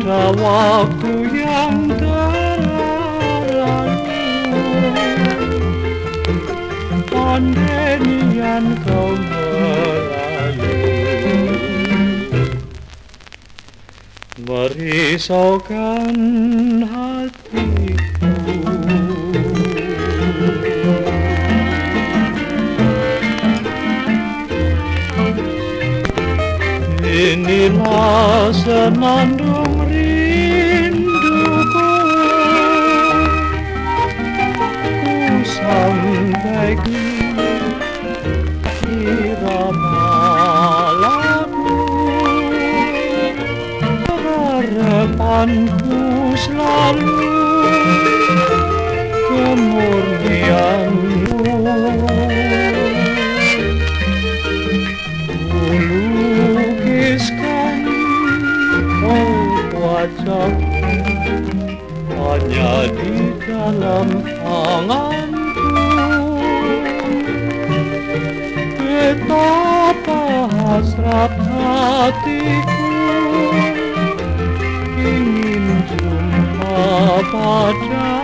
pada waktu yang terlalu. Pandemian kau merayu, merisaukan hatiku. Inilah senandung rinduku, ku sampaikan irama lagu. Harapanku selalu kemurnianmu. Lukiskan wajahmu hanya di dalam anganku. Betapa hasrat hatiku ingin jumpa padamu.